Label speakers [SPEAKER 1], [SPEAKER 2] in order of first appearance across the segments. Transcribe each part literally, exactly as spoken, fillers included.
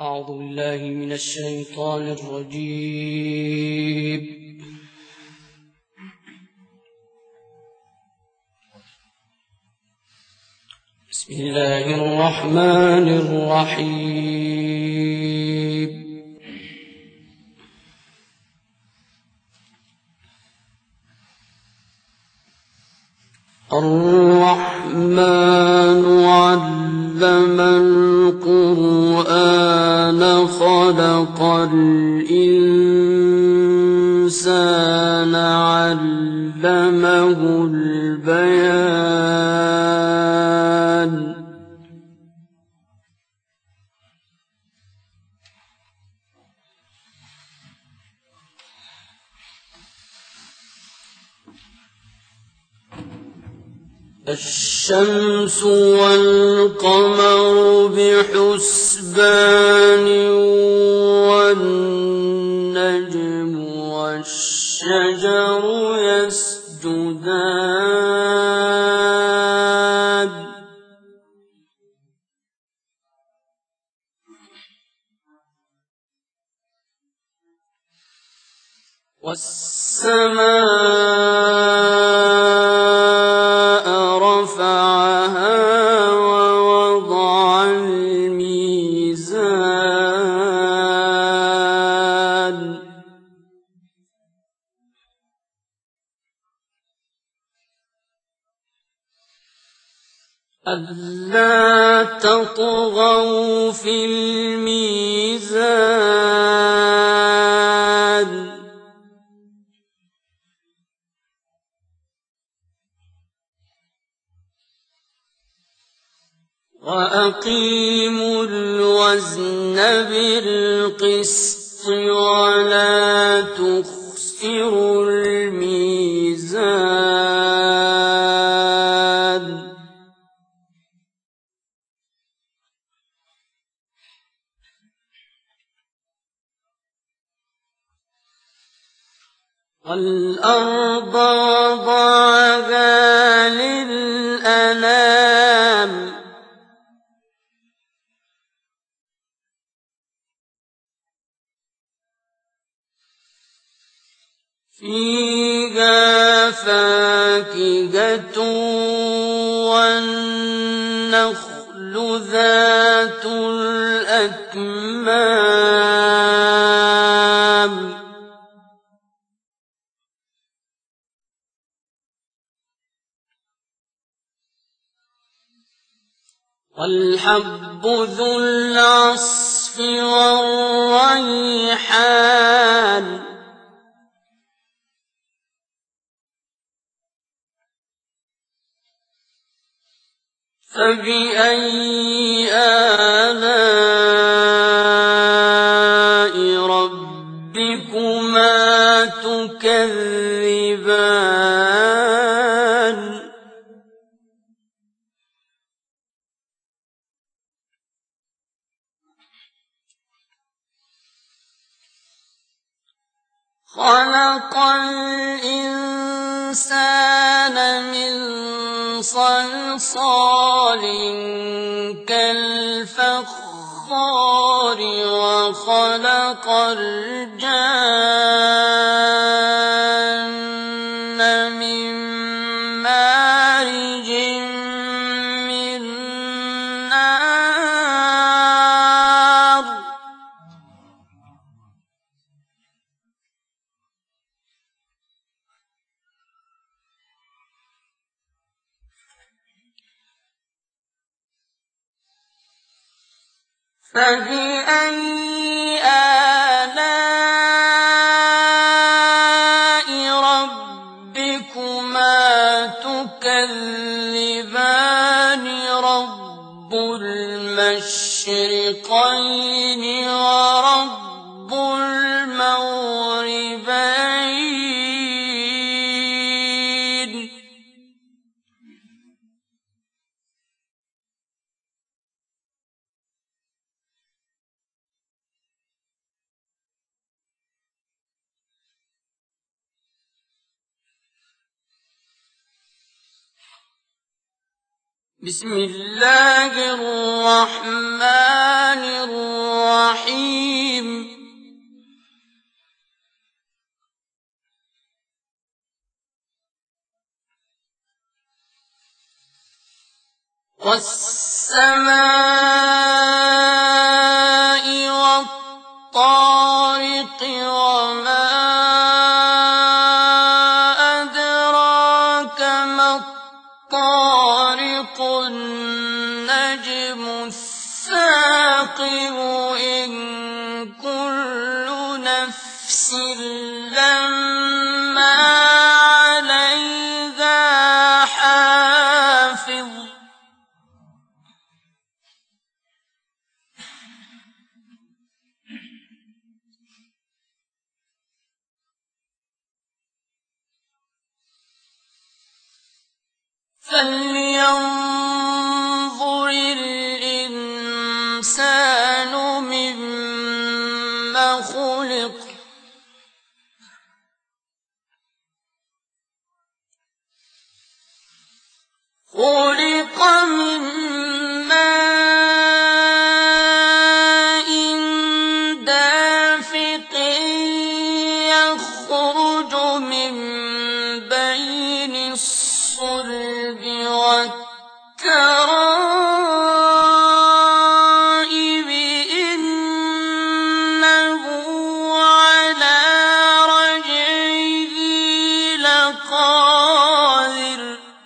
[SPEAKER 1] أعوذ بالله من الشيطان الرجيم. بسم الله الرحمن الرحيم. الرحمن علم القرآن خلق الإنسان علمه البيان. الشمس والقمر بحسبان والنجم والشجر يسجدان والسماء رفعها ووضع الميزان ألا تطغوا في الميزان وأقيموا الوزن بالقسط ولا تخسروا الميزان والأرض وضعها للأنام فيها فاكهة والنخل ذات الأكمام والحب ذو العصف والريحان فبأي آلاء ربكما تكذبان خلق الإنسان من صلصال كالفخار وخلق الجان من مارج من نار فبأي آلاء ربكما تكذبان رب المشرقين ورب المغربين بسم الله الرحمن الرحيم وَالسَّمَاءِ وَالطَّارِقِ وَمَا أَدْرَاكَ مَا الطَّارِقُ النَّجْمُ الثَّاقِبُ إِن كُلُّ نَفْسٍ لَّمَّا عَلَيْهَا حَافِظٌ فَلْيَنظُرِ الْإِنسَانُ مِمَّ خُلِقَ خُلِقَ مِن مَّاءٍ دَافِقٍ يَخْرُجُ مِن بَيْنِ الصُّلْبِ وَالتَّرَائِبِ إِنَّهُ عَلَىٰ رَجْعِهِ لَقَادِرٌ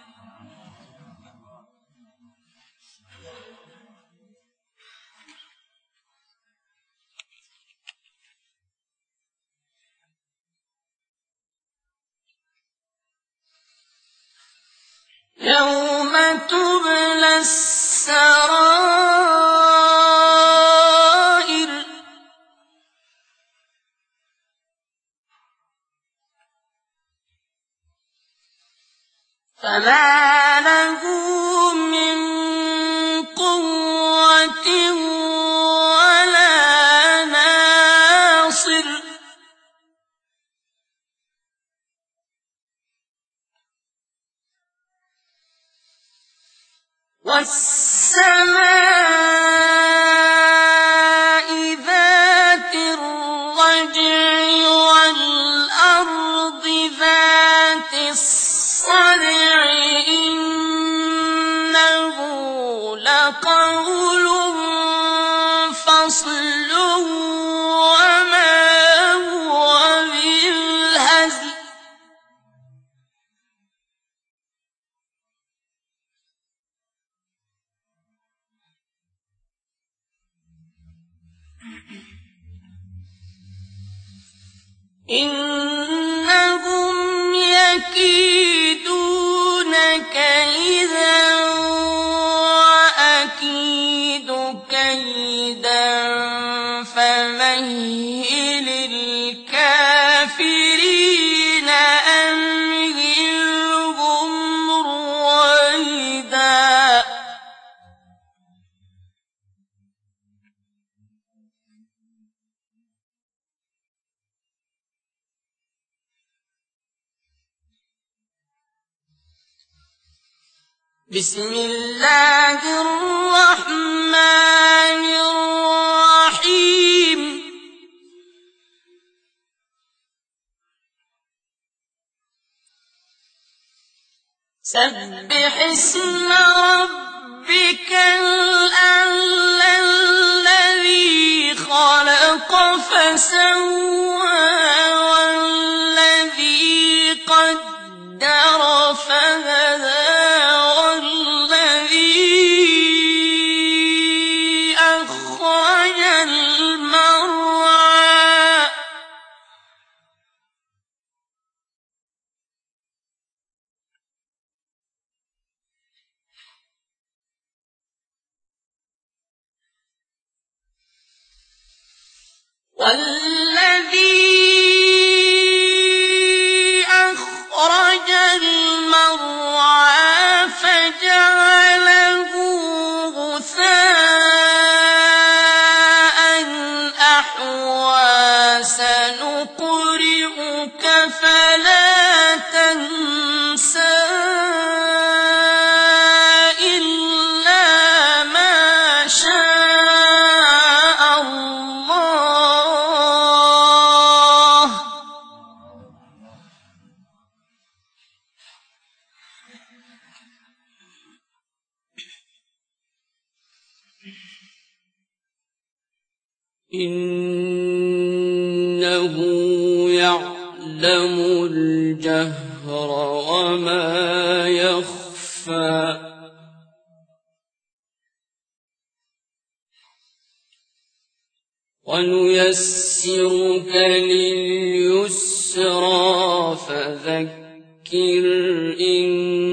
[SPEAKER 1] يَوْمَ تُبْلَى السَّرَائِرُ فَمَا لَهُ مِن قُوَّةٍ وَلَا نَاصِرٍ وَالسَّمَاءِ ذَاتِ الرَّجْعِ وَالْأَرْضِ ذَاتِ الصَّدْعِ إِنَّهُ لَقَوْلٌ فَصْلٌ وَمَا هُوَ بِالْهَزْلِ إِنَّهُمْ يَكِيدُونَ كَيْدًا وَأَكِيدُ كَيْدًا فَمَهِّلِ الْكَافِرِينَ أَمْهِلْهُمْ رُوَيْدًا بسم الله الرحمن الرحيم سبح اسم ربك الأعلى الذي خلق فسوى والذي قدر فهدى والذي أخرج المرعى فجعله غثاء أحوى سنقرئك فلا تنسى إلا ما شاء الله إنه يعلم الجهر وما يخفى ونيسرك لليسرى فذكر إن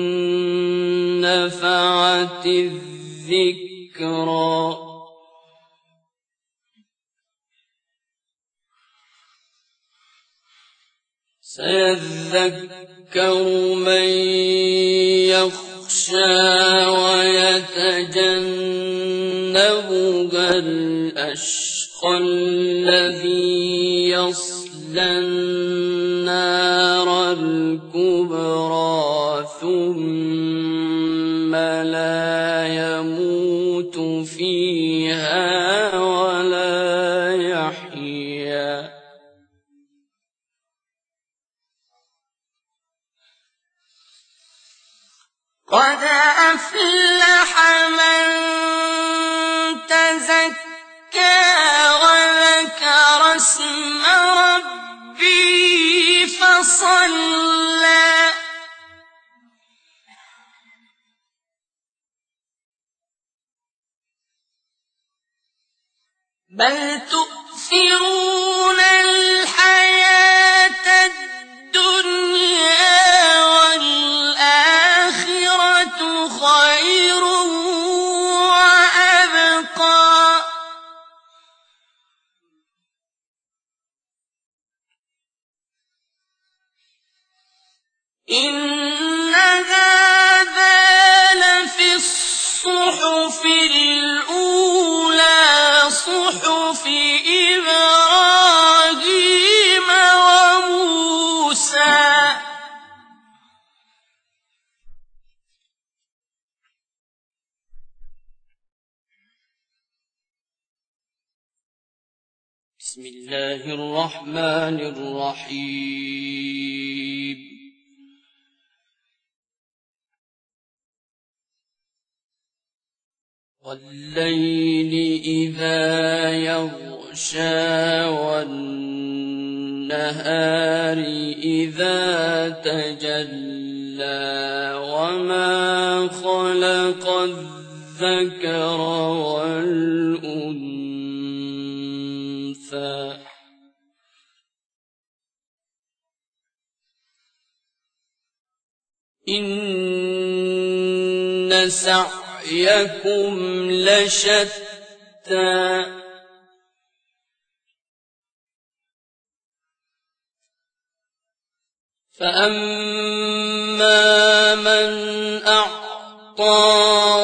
[SPEAKER 1] نفعت الذكرى سيذكر من يخشى ويتجنبها الأشقى الذي يصلى النار الكبرى ثم لا يموت فيها ولا يحيا قد أفلح من تزكى وذكر اسم ربه فصلى بل تؤثرون الحياة الدنيا والآخرة خير وأبقى إن هذا لفي الصحف الأولى صحف إبراهيم وموسى بسم الله الرحمن الرحيم والليل إذا يغشى والنهار إذا تجلى وما خلق الذكر والأنثى إن سعيكم لشتى فأما من أعطى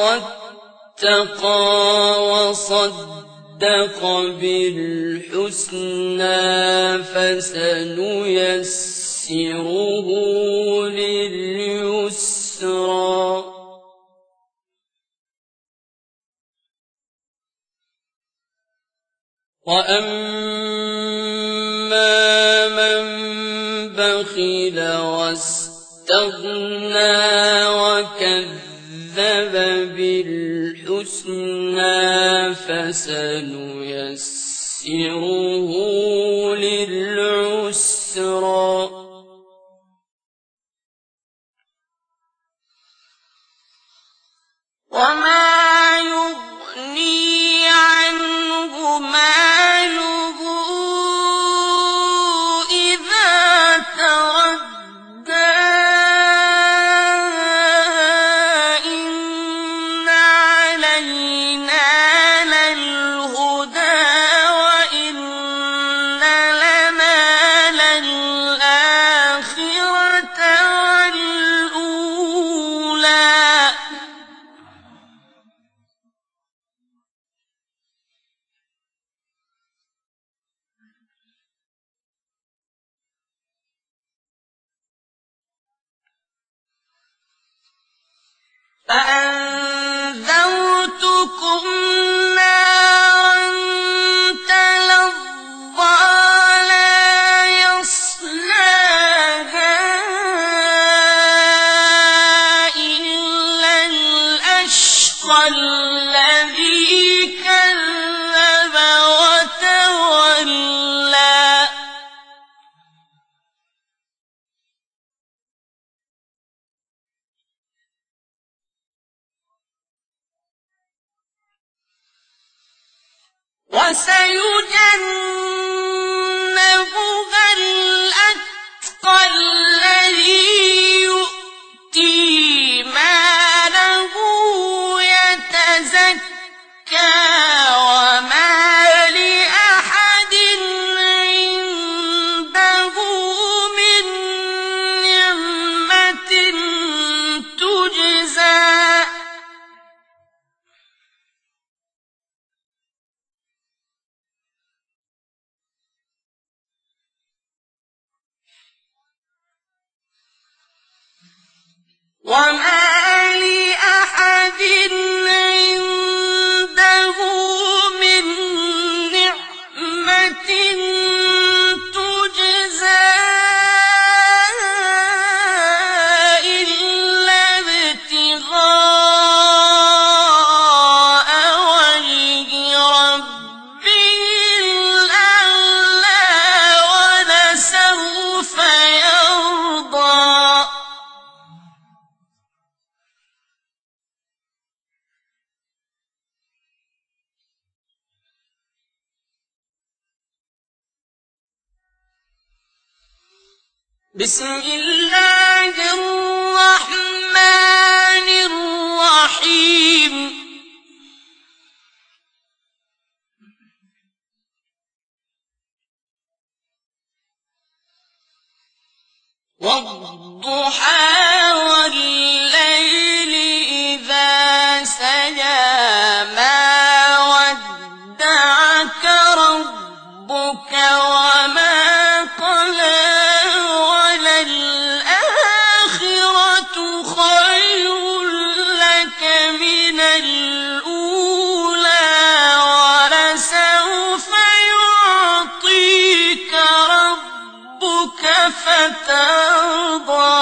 [SPEAKER 1] واتقى وصدق بالحسنى فسنيسره لليسرى وأما من بخل واستغنى وكذب بالحسنى فسنيسره للعسرى وما يغني عنه ماله إذا تردى إن علينا للهدى وإن لنا للآخرة والأولى فأنذرتكم نارا تلظى لا يصلاها إلا الأشقى الذي كذب وتولى وسيجنبها الأتقى الذي يؤتي ماله يتزكى وما لأحد عنده من نعمة تجزى وما لأحد عنده من نعمة تجزى إلا ابتغاء وجه ربه الأعلى ولسوف يرضى بسم الله الرحمن الرحيم والضحى والليل إذا سجى ما ودعك ربك وما قلى وللآخرة خير لك من الأولى ولسوف يعطيك ربك فترضى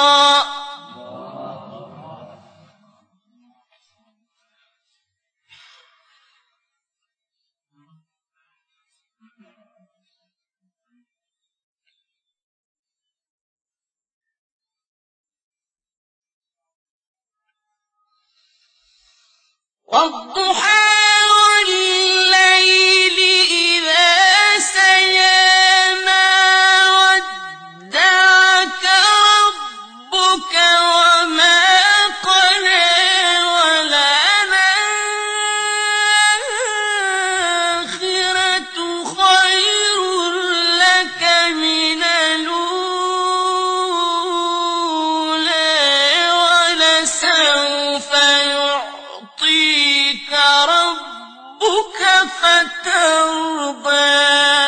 [SPEAKER 1] والضحى والليل إذا سجى ما ودعك ربك وما قلى وللآخرة خير لك من الأولى ولسوف يعطيك ربك فترضى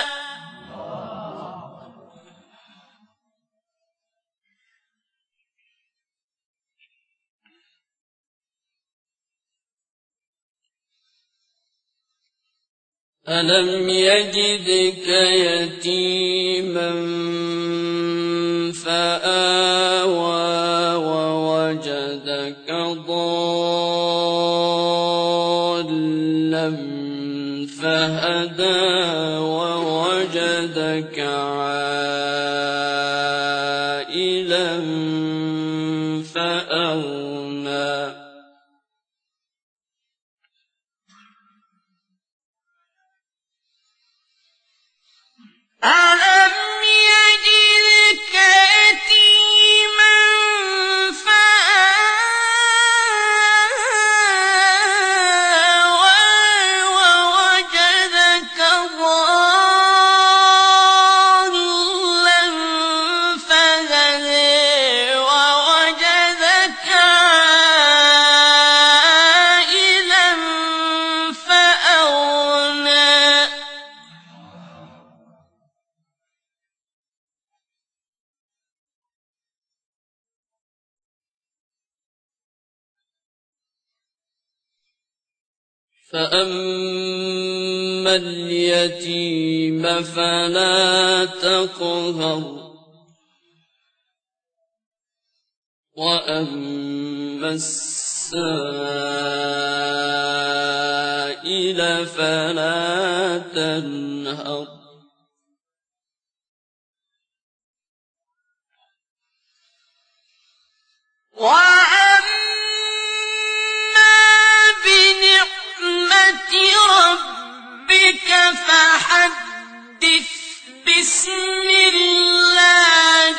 [SPEAKER 1] ألم يجدك يتيما فآوى ووجدك ضالا فهدى ووجدك عائلا فأغنى ألم يجدك يتيما فآوى ووجدك ضالا فهدى ووجدك عائلا فأغنى فأما اليتيم فلا تقهر وأما السائل فلا تنهر وأما بنعمة ربك بسم الله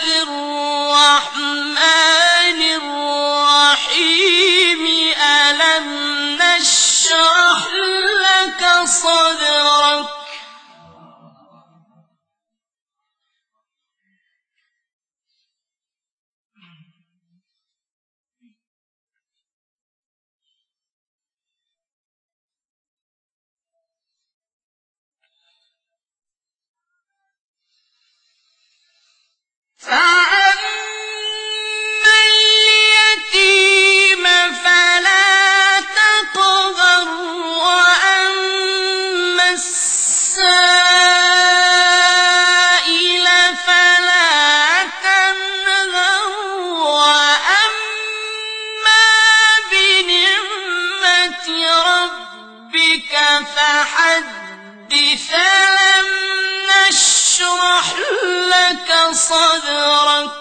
[SPEAKER 1] الرحمن الرحيم ألم نشرح لك صدرك فأما اليتيم فلا تقهر وأما السائل فلا تنهر وأما بنعمة ربك فحدث ألم نشرح لك صدرك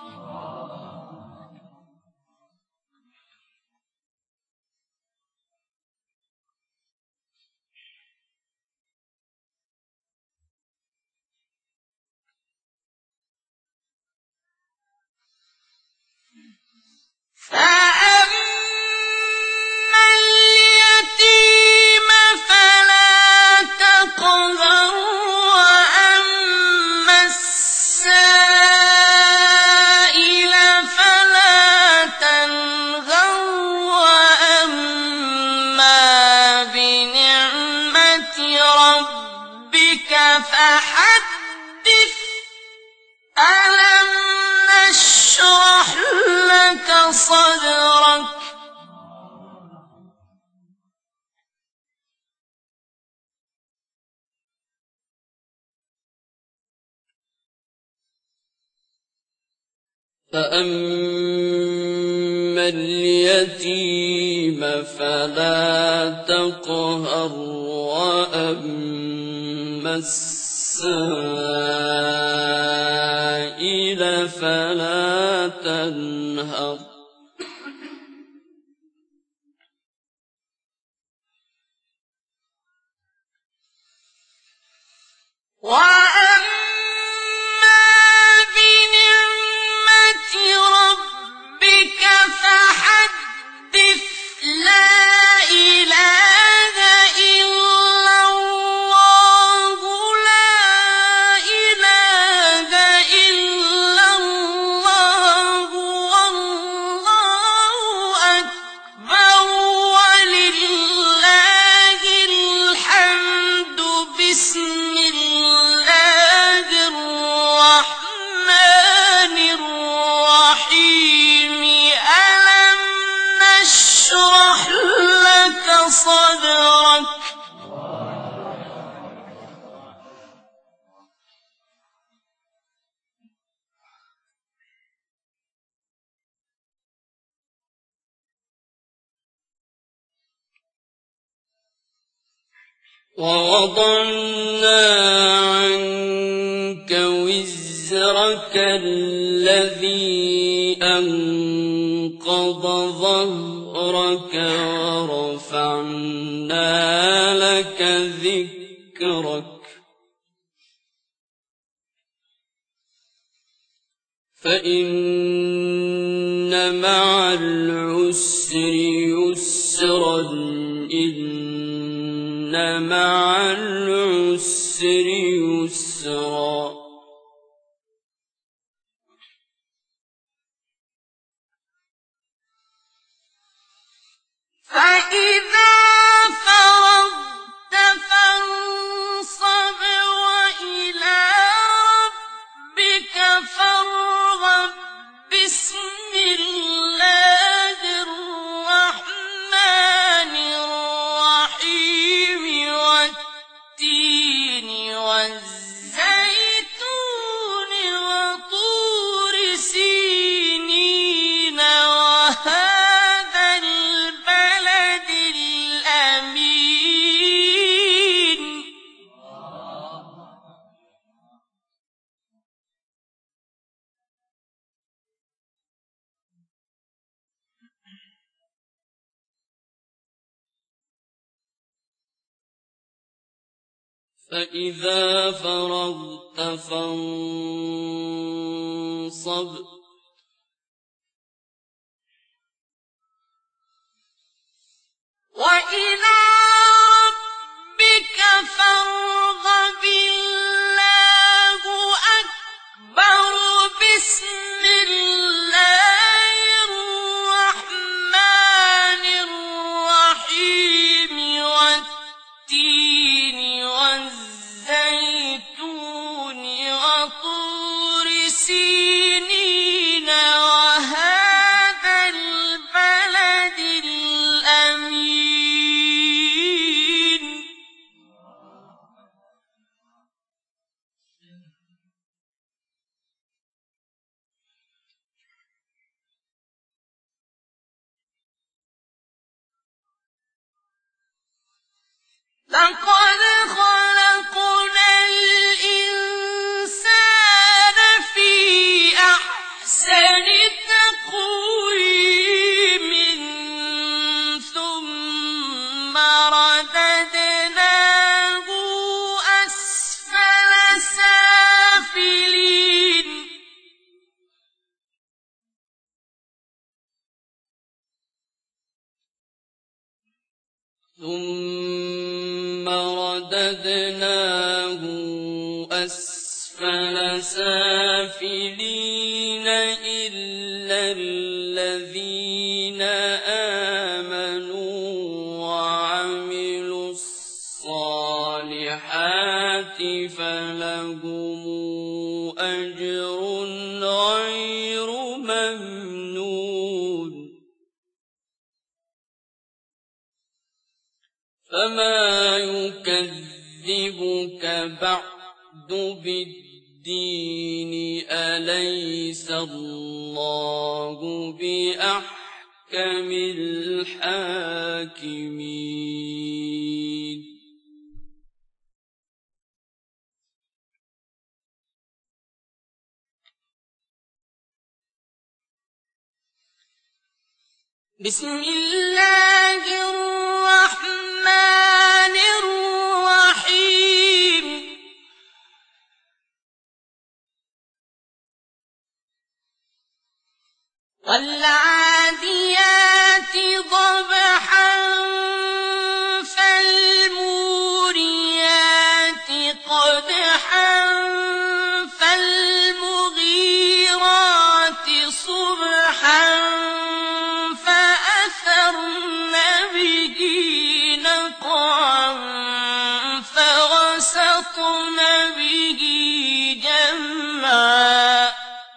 [SPEAKER 1] فأما اليتيم فلا تقهر وأما السائل فلا تنهر وأما بنعمة ربك فحدث ألم نشرح لك صدرك فأما اليتيم فلا تقهر وأما السائل فلا تنهر وأما بنعمة ربك فحدث لا إله إلا الله لا إله إلا الله والله أكبر ولله الحمد بسم الله الرحمن الرحيم ألم نشرح لك صدرك ووضعنا عنك وزرك الذي أنقض ظهرك ورفعنا لك ذكرك فإن مع العسر يسرا إن مع العسر يسرا فإذا فرغت فانصب وإلى ربك فارغب بسم الله الرحمن الرحيم والتين والزيتون وطور سينين وهذا البلد فإذا فرغت فانصب وإلى ربك فارغب الله أكبر بسم الله الرحمن الرحيم والتين والزيتون وطور سينين وهذا البلد الأمين لقد خلقنا الإنسان في أحسن تقويم ثم رددناه أسفل سافلين ثم رددناه أسفل سافلين إلا الذين آمنوا وعملوا الصالحات فلهم أجر غير ممنون فما يكذبك بعد بالدين أليس الله بأحكم الحاكمين بسم الله الرحمن الرحيم والعاديات ضبحا فالموريات قدحا فالمغيرات صبحا فأثرن به نقعا فوسطن به جمعا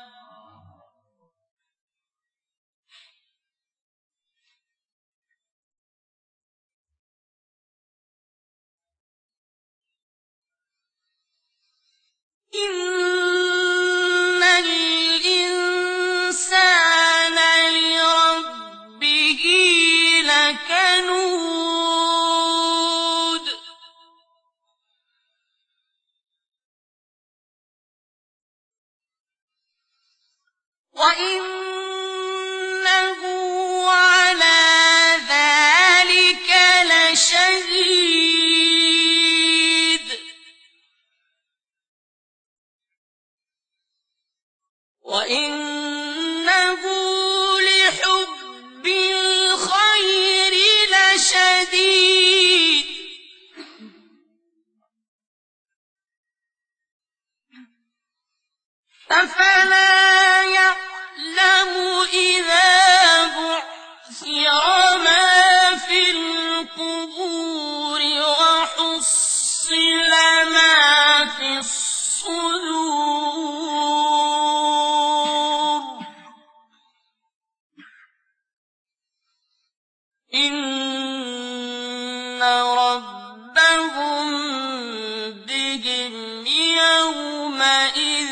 [SPEAKER 1] إن الإنسان لربه لكنود وإنه على ذلك لشهيد وإنه لحب الخير لشديد أفلا يعلم إذا بعثر ما في القبور وحصل ما في الصدور إن ربهم بهم يومئذ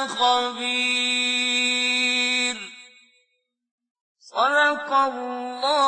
[SPEAKER 1] لخبير صدق الله